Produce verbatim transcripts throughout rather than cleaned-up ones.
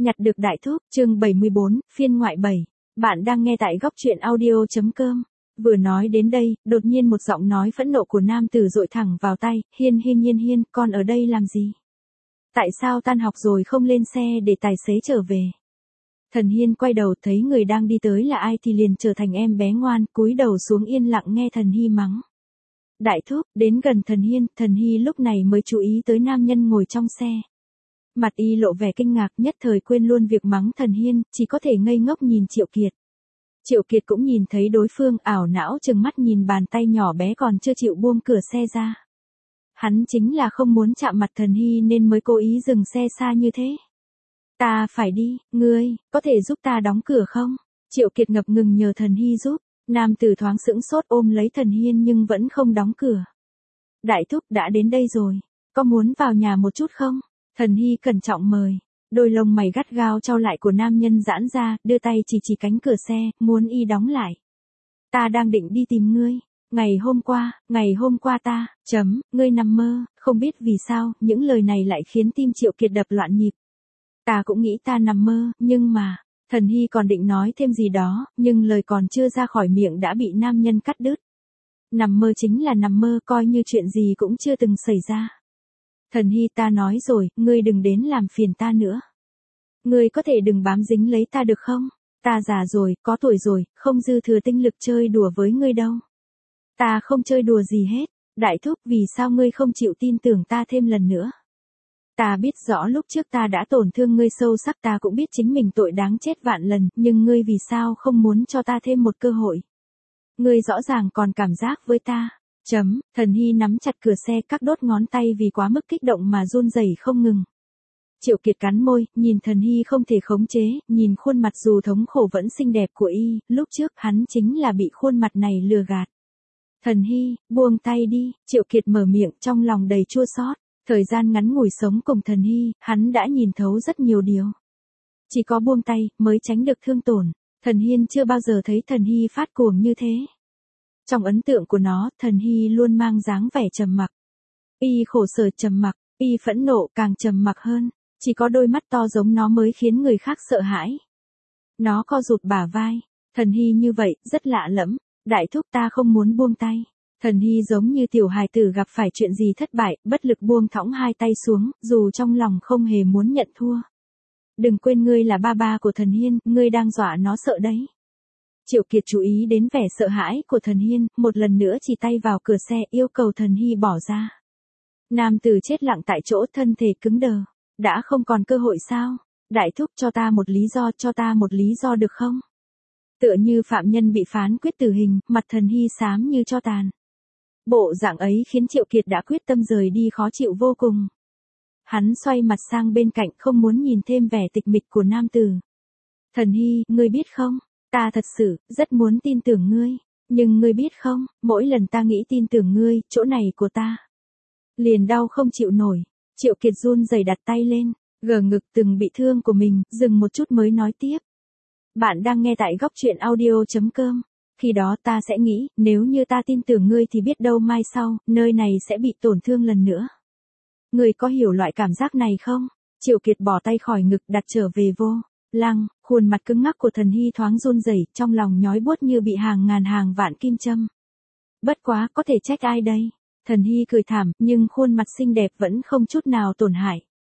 Nhặt được đại thúc, chương bảy mươi bốn, phiên ngoại bảy. Bạn đang nghe tại góc truyện audio.com. Vừa nói đến đây, đột nhiên một giọng nói phẫn nộ của nam tử dội thẳng vào tay, Hiên Hiên Hiên Hiên, con ở đây làm gì? Tại sao tan học rồi không lên xe để tài xế trở về? Thần Hiên quay đầu thấy người đang đi tới là ai thì liền trở thành em bé ngoan, cúi đầu xuống yên lặng nghe Thần Hy mắng. Đại thúc, đến gần Thần Hiên, Thần Hy lúc này mới chú ý tới nam nhân ngồi trong xe. Mặt y lộ vẻ kinh ngạc, nhất thời quên luôn việc mắng Thần Hiên, chỉ có thể ngây ngốc nhìn Triệu Kiệt. Triệu Kiệt cũng nhìn thấy đối phương, ảo não trừng mắt nhìn bàn tay nhỏ bé còn chưa chịu buông cửa xe ra. Hắn chính là không muốn chạm mặt Thần Hy nên mới cố ý dừng xe xa như thế. Ta phải đi, ngươi, có thể giúp ta đóng cửa không? Triệu Kiệt ngập ngừng nhờ Thần Hy giúp, nam tử thoáng sững sốt ôm lấy Thần Hiên nhưng vẫn không đóng cửa. Đại thúc đã đến đây rồi, có muốn vào nhà một chút không? Thần Hy cẩn trọng mời, đôi lông mày gắt gao trao lại của nam nhân giãn ra, đưa tay chỉ chỉ cánh cửa xe, muốn y đóng lại. Ta đang định đi tìm ngươi, ngày hôm qua, ngày hôm qua ta, chấm, ngươi nằm mơ, không biết vì sao, những lời này lại khiến tim Triệu Kiệt đập loạn nhịp. Ta cũng nghĩ ta nằm mơ, nhưng mà, Thần Hy còn định nói thêm gì đó, nhưng lời còn chưa ra khỏi miệng đã bị nam nhân cắt đứt. Nằm mơ chính là nằm mơ, coi như chuyện gì cũng chưa từng xảy ra. Thần Hy, ta nói rồi, ngươi đừng đến làm phiền ta nữa. Ngươi có thể đừng bám dính lấy ta được không? Ta già rồi, có tuổi rồi, không dư thừa tinh lực chơi đùa với ngươi đâu. Ta không chơi đùa gì hết. Đại thúc, vì sao ngươi không chịu tin tưởng ta thêm lần nữa? Ta biết rõ lúc trước ta đã tổn thương ngươi sâu sắc, ta cũng biết chính mình tội đáng chết vạn lần, nhưng ngươi vì sao không muốn cho ta thêm một cơ hội? Ngươi rõ ràng còn cảm giác với ta. Chấm, Thần Hy nắm chặt cửa xe, các đốt ngón tay vì quá mức kích động mà run rẩy không ngừng. Triệu Kiệt cắn môi, nhìn Thần Hy không thể khống chế, nhìn khuôn mặt dù thống khổ vẫn xinh đẹp của y, lúc trước hắn chính là bị khuôn mặt này lừa gạt. Thần Hy, buông tay đi, Triệu Kiệt mở miệng trong lòng đầy chua xót. Thời gian ngắn ngủi sống cùng Thần Hy, hắn đã nhìn thấu rất nhiều điều. Chỉ có buông tay, mới tránh được thương tổn. Thần Hiên chưa bao giờ thấy Thần Hy phát cuồng như thế. Trong ấn tượng của nó, Thần Hy luôn mang dáng vẻ trầm mặc. Y khổ sở trầm mặc, y phẫn nộ càng trầm mặc hơn, chỉ có đôi mắt to giống nó mới khiến người khác sợ hãi. Nó co rụt bả vai, Thần Hy như vậy, rất lạ lẫm, đại thúc ta không muốn buông tay. Thần Hy giống như tiểu hài tử gặp phải chuyện gì thất bại, bất lực buông thõng hai tay xuống, dù trong lòng không hề muốn nhận thua. Đừng quên ngươi là ba ba của Thần Hiên, ngươi đang dọa nó sợ đấy. Triệu Kiệt chú ý đến vẻ sợ hãi của Thần Hiên, một lần nữa chỉ tay vào cửa xe yêu cầu Thần Hy bỏ ra. Nam tử chết lặng tại chỗ, thân thể cứng đờ. Đã không còn cơ hội sao? Đại thúc, cho ta một lý do, cho ta một lý do được không? Tựa như phạm nhân bị phán quyết tử hình, mặt Thần Hy xám như tro tàn. Bộ dạng ấy khiến Triệu Kiệt đã quyết tâm rời đi khó chịu vô cùng. Hắn xoay mặt sang bên cạnh không muốn nhìn thêm vẻ tịch mịch của nam tử. Thần Hy, ngươi biết không? Ta thật sự, rất muốn tin tưởng ngươi. Nhưng ngươi biết không, mỗi lần ta nghĩ tin tưởng ngươi, chỗ này của ta liền đau không chịu nổi. Triệu Kiệt run rẩy đặt tay lên, gờ ngực từng bị thương của mình, dừng một chút mới nói tiếp. Bạn đang nghe tại góc truyện audio.com. Khi đó ta sẽ nghĩ, nếu như ta tin tưởng ngươi thì biết đâu mai sau, nơi này sẽ bị tổn thương lần nữa. Ngươi có hiểu loại cảm giác này không? Triệu Kiệt bỏ tay khỏi ngực đặt trở về vô lăng, khuôn mặt cứng ngắc của Thần Hy thoáng run rẩy, trong lòng nhói buốt như bị hàng ngàn hàng vạn kim châm. Bất quá, có thể trách ai đây? Thần Hy cười thảm, nhưng khuôn mặt xinh đẹp vẫn không chút nào tổn hại.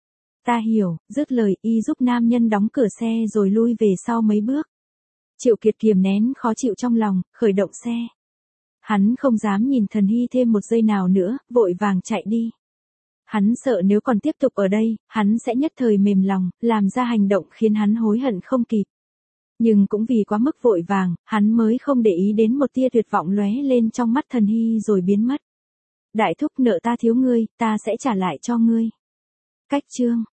Ta hiểu, dứt lời, y giúp nam nhân đóng cửa xe rồi lui về sau mấy bước. Triệu Kiệt kiềm nén khó chịu trong lòng, khởi động xe. Hắn không dám nhìn Thần Hy thêm một giây nào nữa, vội vàng chạy đi. Hắn sợ nếu còn tiếp tục ở đây, hắn sẽ nhất thời mềm lòng, làm ra hành động khiến hắn hối hận không kịp. Nhưng cũng vì quá mức vội vàng, hắn mới không để ý đến một tia tuyệt vọng lóe lên trong mắt Thần Hy rồi biến mất. Đại thúc, nợ ta thiếu ngươi, ta sẽ trả lại cho ngươi. Cách chương